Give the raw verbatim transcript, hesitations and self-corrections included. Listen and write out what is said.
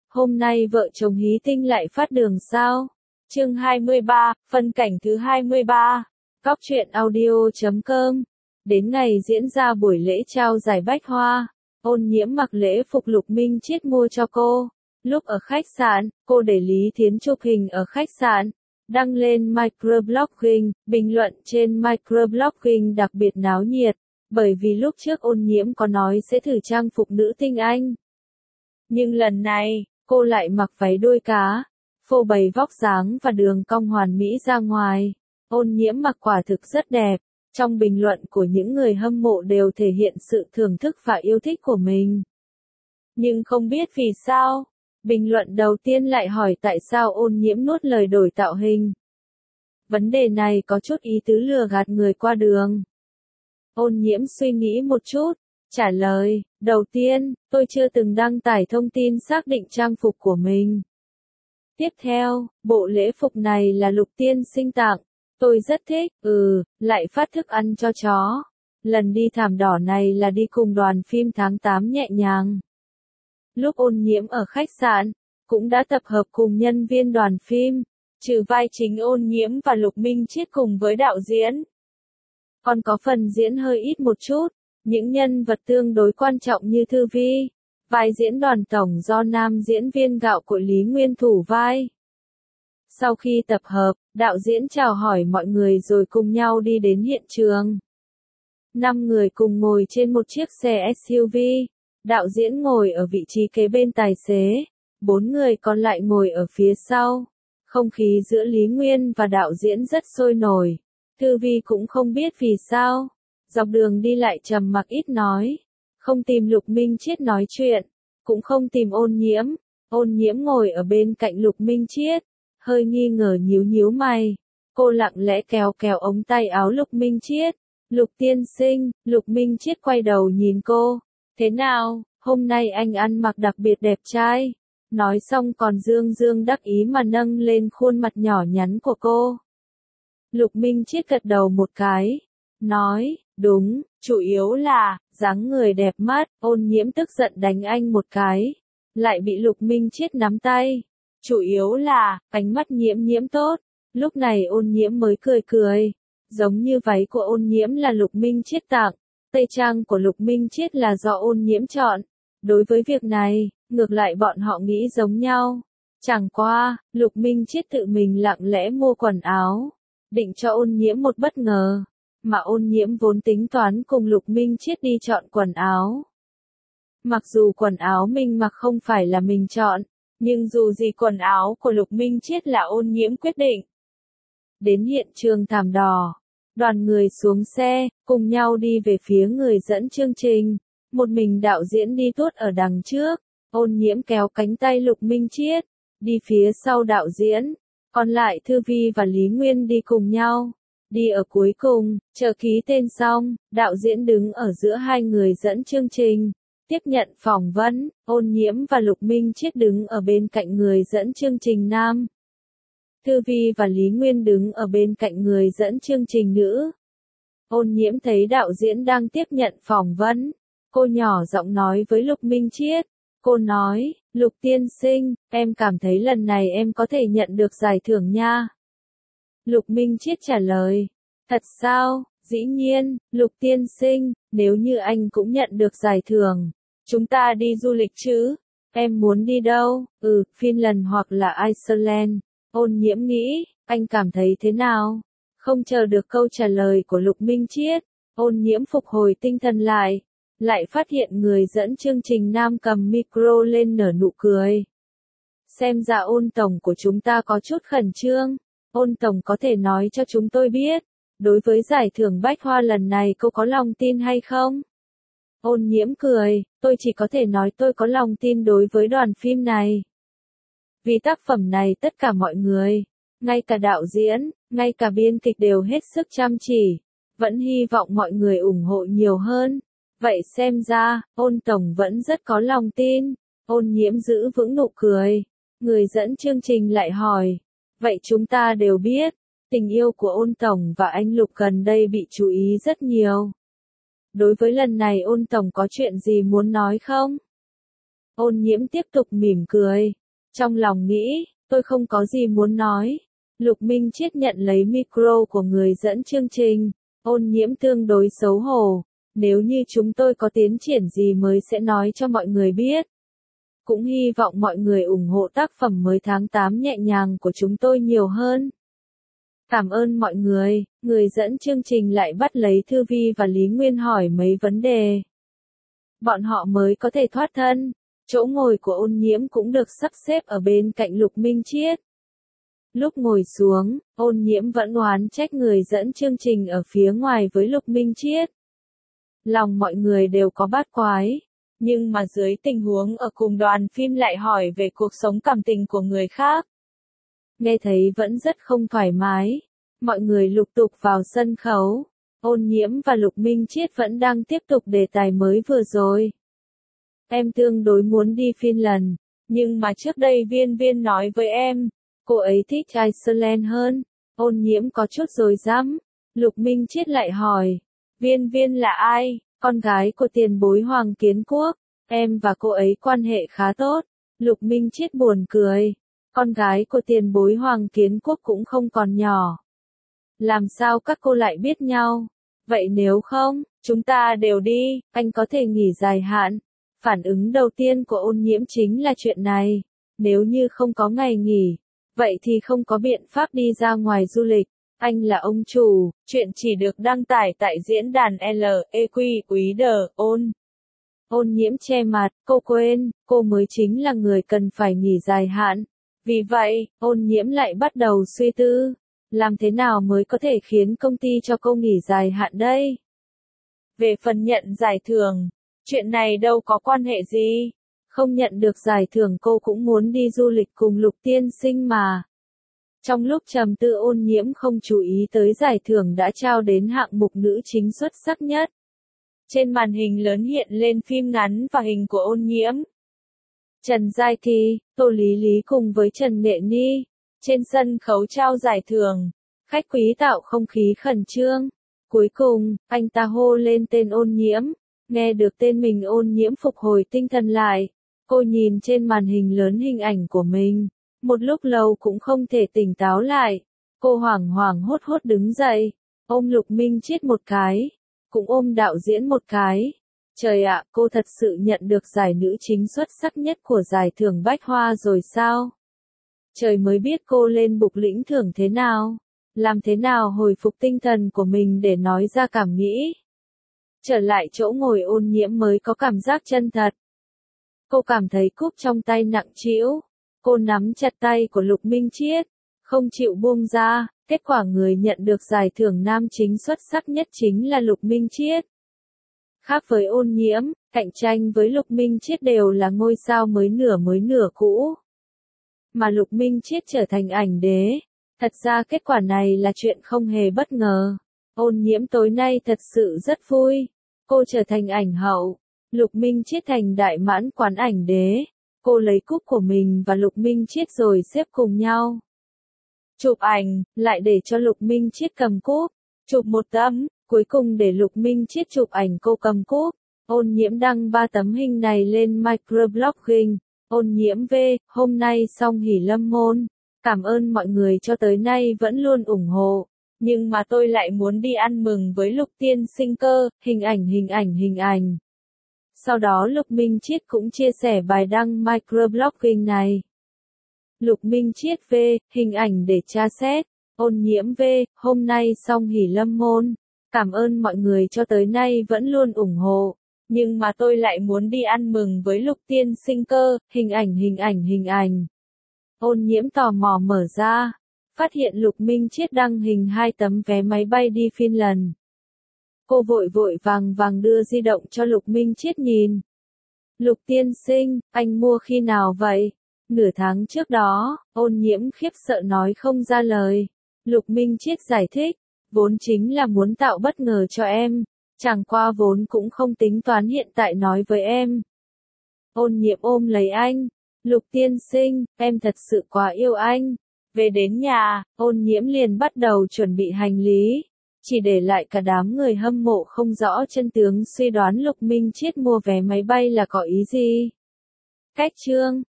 Hôm nay vợ chồng Hí Tinh lại phát đường sao? Chương hai mươi ba, phân cảnh thứ hai mươi ba. Góc truyện audio chấm com. Đến ngày diễn ra buổi lễ trao giải bách hoa, Ôn Nhiễm mặc lễ phục Lục Minh Chiết mua cho cô. Lúc ở khách sạn, cô để Lý Thiến chụp hình ở khách sạn, đăng lên microblogging, bình luận trên microblogging đặc biệt náo nhiệt, bởi vì lúc trước Ôn Nhiễm có nói sẽ thử trang phục nữ tinh Anh. Nhưng lần này, cô lại mặc váy đuôi cá, phô bày vóc dáng và đường cong hoàn mỹ ra ngoài. Ôn Nhiễm mặc quả thực rất đẹp, trong bình luận của những người hâm mộ đều thể hiện sự thưởng thức và yêu thích của mình. Nhưng không biết vì sao, bình luận đầu tiên lại hỏi tại sao Ôn Nhiễm nuốt lời đổi tạo hình. Vấn đề này có chút ý tứ lừa gạt người qua đường. Ôn Nhiễm suy nghĩ một chút, trả lời, đầu tiên, tôi chưa từng đăng tải thông tin xác định trang phục của mình. Tiếp theo, bộ lễ phục này là Lục tiên sinh tặng, tôi rất thích, ừ, lại phát thức ăn cho chó. Lần đi thảm đỏ này là đi cùng đoàn phim tháng tám nhẹ nhàng. Lúc Ôn Nhiễm ở khách sạn, cũng đã tập hợp cùng nhân viên đoàn phim, trừ vai chính Ôn Nhiễm và Lục Minh Chiết cùng với đạo diễn. Còn có phần diễn hơi ít một chút, những nhân vật tương đối quan trọng như Thư Vi, vai diễn đoàn tổng do nam diễn viên gạo cội Lý Nguyên thủ vai. Sau khi tập hợp, đạo diễn chào hỏi mọi người rồi cùng nhau đi đến hiện trường. Năm người cùng ngồi trên một chiếc xe ét u vê, đạo diễn ngồi ở vị trí kế bên tài xế, bốn người còn lại ngồi ở phía sau. Không khí giữa Lý Nguyên và đạo diễn rất sôi nổi. Thư Vi cũng không biết vì sao, dọc đường đi lại trầm mặc ít nói, không tìm Lục Minh Chiết nói chuyện, cũng không tìm Ôn Nhiễm. Ôn Nhiễm ngồi ở bên cạnh Lục Minh Chiết, hơi nghi ngờ nhíu nhíu mày. Cô lặng lẽ kéo kéo ống tay áo Lục Minh Chiết. Lục tiên sinh, Lục Minh Chiết quay đầu nhìn cô. Thế nào, hôm nay anh ăn mặc đặc biệt đẹp trai. Nói xong còn dương dương đắc ý mà nâng lên khuôn mặt nhỏ nhắn của cô. Lục Minh Chiết gật đầu một cái, nói, đúng, chủ yếu là, dáng người đẹp mắt. Ôn Nhiễm tức giận đánh anh một cái, lại bị Lục Minh Chiết nắm tay. Chủ yếu là, ánh mắt Nhiễm Nhiễm tốt. Lúc này Ôn Nhiễm mới cười cười, giống như váy của Ôn Nhiễm là Lục Minh Chiết tặng, tây trang của Lục Minh Chiết là do Ôn Nhiễm chọn. Đối với việc này, ngược lại bọn họ nghĩ giống nhau. Chẳng qua, Lục Minh Chiết tự mình lặng lẽ mua quần áo, định cho Ôn Nhiễm một bất ngờ, mà Ôn Nhiễm vốn tính toán cùng Lục Minh Chiết đi chọn quần áo. Mặc dù quần áo mình mặc không phải là mình chọn, nhưng dù gì quần áo của Lục Minh Chiết là Ôn Nhiễm quyết định. Đến hiện trường thảm đỏ, đoàn người xuống xe, cùng nhau đi về phía người dẫn chương trình. Một mình đạo diễn đi tuốt ở đằng trước, Ôn Nhiễm kéo cánh tay Lục Minh Chiết, đi phía sau đạo diễn. Còn lại Thư Vi và Lý Nguyên đi cùng nhau. Đi ở cuối cùng, chờ ký tên xong, đạo diễn đứng ở giữa hai người dẫn chương trình, tiếp nhận phỏng vấn. Ôn Nhiễm và Lục Minh Chiết đứng ở bên cạnh người dẫn chương trình nam. Thư Vi và Lý Nguyên đứng ở bên cạnh người dẫn chương trình nữ. Ôn Nhiễm thấy đạo diễn đang tiếp nhận phỏng vấn. Cô nhỏ giọng nói với Lục Minh Chiết. Cô nói, Lục tiên sinh, em cảm thấy lần này em có thể nhận được giải thưởng nha. Lục Minh Chiết trả lời, thật sao, dĩ nhiên, Lục tiên sinh, nếu như anh cũng nhận được giải thưởng, chúng ta đi du lịch chứ? Em muốn đi đâu? Ừ, Finland hoặc là Iceland. Ôn Nhiễm nghĩ, anh cảm thấy thế nào? Không chờ được câu trả lời của Lục Minh Chiết, Ôn Nhiễm phục hồi tinh thần lại. Lại phát hiện người dẫn chương trình nam cầm micro lên nở nụ cười. Xem ra Ôn tổng của chúng ta có chút khẩn trương. Ôn tổng có thể nói cho chúng tôi biết, đối với giải thưởng bách hoa lần này cô có lòng tin hay không? Ôn Nhiễm cười, tôi chỉ có thể nói tôi có lòng tin đối với đoàn phim này. Vì tác phẩm này tất cả mọi người, ngay cả đạo diễn, ngay cả biên kịch đều hết sức chăm chỉ, vẫn hy vọng mọi người ủng hộ nhiều hơn. Vậy xem ra, Ôn tổng vẫn rất có lòng tin. Ôn Nhiễm giữ vững nụ cười. Người dẫn chương trình lại hỏi. Vậy chúng ta đều biết, tình yêu của Ôn tổng và anh Lục gần đây bị chú ý rất nhiều. Đối với lần này Ôn tổng có chuyện gì muốn nói không? Ôn Nhiễm tiếp tục mỉm cười. Trong lòng nghĩ, tôi không có gì muốn nói. Lục Minh Chiết nhận lấy micro của người dẫn chương trình. Ôn Nhiễm tương đối xấu hổ. Nếu như chúng tôi có tiến triển gì mới sẽ nói cho mọi người biết. Cũng hy vọng mọi người ủng hộ tác phẩm mới tháng tám nhẹ nhàng của chúng tôi nhiều hơn. Cảm ơn mọi người. Người dẫn chương trình lại bắt lấy Thư Vi và Lý Nguyên hỏi mấy vấn đề. Bọn họ mới có thể thoát thân. Chỗ ngồi của Ôn Nhiễm cũng được sắp xếp ở bên cạnh Lục Minh Chiết. Lúc ngồi xuống, Ôn Nhiễm vẫn oán trách người dẫn chương trình ở phía ngoài với Lục Minh Chiết. Lòng mọi người đều có bát quái. Nhưng mà dưới tình huống ở cùng đoàn phim lại hỏi về cuộc sống cảm tình của người khác. Nghe thấy vẫn rất không thoải mái. Mọi người lục tục vào sân khấu. Ôn Nhiễm và Lục Minh Chiết vẫn đang tiếp tục đề tài mới vừa rồi. Em tương đối muốn đi Finland, nhưng mà trước đây Viên Viên nói với em, cô ấy thích Iceland hơn. Ôn Nhiễm có chút rối rắm. Lục Minh Chiết lại hỏi, Viên Viên là ai? Con gái của tiền bối Hoàng Kiến Quốc. Em và cô ấy quan hệ khá tốt. Lục Minh Chiết buồn cười. Con gái của tiền bối Hoàng Kiến Quốc cũng không còn nhỏ. Làm sao các cô lại biết nhau? Vậy nếu không, chúng ta đều đi, anh có thể nghỉ dài hạn. Phản ứng đầu tiên của Ôn Nhiễm chính là chuyện này. Nếu như không có ngày nghỉ, vậy thì không có biện pháp đi ra ngoài du lịch. Anh là ông chủ, chuyện chỉ được đăng tải tại diễn đàn L E Q Quý Đờ, Ôn. Ôn Nhiễm che mặt, cô quên, cô mới chính là người cần phải nghỉ dài hạn. Vì vậy, Ôn Nhiễm lại bắt đầu suy tư. Làm thế nào mới có thể khiến công ty cho cô nghỉ dài hạn đây? Về phần nhận giải thưởng, chuyện này đâu có quan hệ gì. Không nhận được giải thưởng cô cũng muốn đi du lịch cùng Lục tiên sinh mà. Trong lúc trầm tư Ôn Nhiễm không chú ý tới giải thưởng đã trao đến hạng mục nữ chính xuất sắc nhất. Trên màn hình lớn hiện lên phim ngắn và hình của Ôn Nhiễm. Trần Giai Thi, Tô Lý Lý cùng với Trần Nghệ Ni. Trên sân khấu trao giải thưởng, khách quý tạo không khí khẩn trương. Cuối cùng, anh ta hô lên tên Ôn Nhiễm. Nghe được tên mình Ôn Nhiễm phục hồi tinh thần lại. Cô nhìn trên màn hình lớn hình ảnh của mình. Một lúc lâu cũng không thể tỉnh táo lại. Cô hoảng hoảng hốt hốt đứng dậy. Ôm Lục Minh Chiết một cái. Cũng ôm đạo diễn một cái. Trời ạ, cô thật sự nhận được giải nữ chính xuất sắc nhất của giải thưởng Bách Hoa rồi sao? Trời mới biết cô lên bục lĩnh thưởng thế nào. Làm thế nào hồi phục tinh thần của mình để nói ra cảm nghĩ. Trở lại chỗ ngồi Ôn Nhiễm mới có cảm giác chân thật. Cô cảm thấy cúp trong tay nặng trĩu. Cô nắm chặt tay của Lục Minh Chiết, không chịu buông ra. Kết quả người nhận được giải thưởng nam chính xuất sắc nhất chính là Lục Minh Chiết. Khác với Ôn Nhiễm, cạnh tranh với Lục Minh Chiết đều là ngôi sao mới nửa mới nửa cũ. Mà Lục Minh Chiết trở thành ảnh đế. Thật ra kết quả này là chuyện không hề bất ngờ. Ôn Nhiễm tối nay thật sự rất vui. Cô trở thành ảnh hậu. Lục Minh Chiết thành đại mãn quán ảnh đế. Cô lấy cúp của mình và Lục Minh Chiết rồi xếp cùng nhau. Chụp ảnh, lại để cho Lục Minh Chiết cầm cúp. Chụp một tấm, cuối cùng để Lục Minh Chiết chụp ảnh cô cầm cúp. Ôn Nhiễm đăng ba tấm hình này lên microblogging. Ôn Nhiễm V, hôm nay xong hỉ lâm môn. Cảm ơn mọi người cho tới nay vẫn luôn ủng hộ. Nhưng mà tôi lại muốn đi ăn mừng với Lục tiên sinh cơ, hình ảnh hình ảnh hình ảnh. Sau đó Lục Minh Chiết cũng chia sẻ bài đăng microblogging này. Lục Minh Chiết V, hình ảnh để tra xét. Ôn Nhiễm V, hôm nay xong hỉ lâm môn. Cảm ơn mọi người cho tới nay vẫn luôn ủng hộ. Nhưng mà tôi lại muốn đi ăn mừng với Lục tiên sinh cơ, hình ảnh hình ảnh hình ảnh. Ôn Nhiễm tò mò mở ra. Phát hiện Lục Minh Chiết đăng hình hai tấm vé máy bay đi Finland. Cô vội vội vàng vàng đưa di động cho Lục Minh Chiết nhìn. Lục tiên sinh, anh mua khi nào vậy? Nửa tháng trước đó, Ôn Nhiễm khiếp sợ nói không ra lời. Lục Minh Chiết giải thích, vốn chính là muốn tạo bất ngờ cho em. Chẳng qua vốn cũng không tính toán hiện tại nói với em. Ôn Nhiễm ôm lấy anh. Lục tiên sinh, em thật sự quá yêu anh. Về đến nhà, Ôn Nhiễm liền bắt đầu chuẩn bị hành lý. Chỉ để lại cả đám người hâm mộ không rõ chân tướng suy đoán Lục Minh Chiết mua vé máy bay là có ý gì. Cách chương